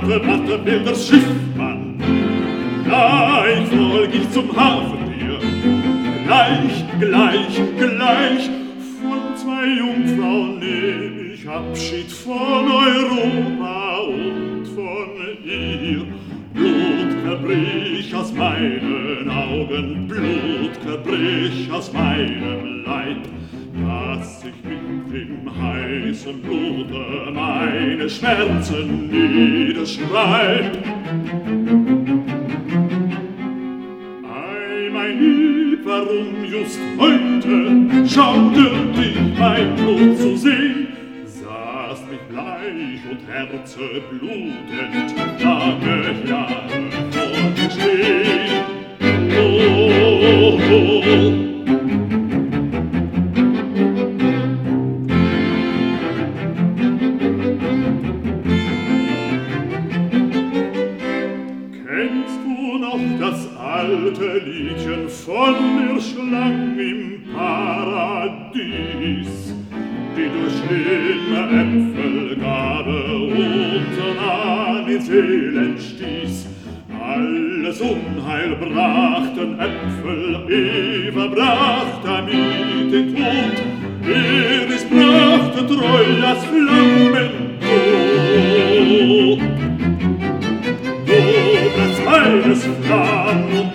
warte, will das Schiff, Mann. Gleich folg ich zum Hafen dir. Gleich von zwei Jungfrauen nehm ich Abschied von Europa und von ihr. Blutgebrich aus meinen Augen, Blutgebrich aus meinem Leib, dass ich mit dem heißen Blute meine Schmerzen niederschreib. Ei, mein Lieb, warum just heute schaute dich mein Blut zu sehen? Sahst mich bleich und herzeblutend lange Jahre vor dir stehen. Oh, oh, oh. Kennst du noch das alte Liedchen von der Schlange im Paradies, die durch schlimme Äpfelgabe unseren ins Elend stieß? Alles Unheil brachten Äpfel, Eva brachte damit den Tod, Eris brachte Trojas Flammen hoch. Du bist eines Flammen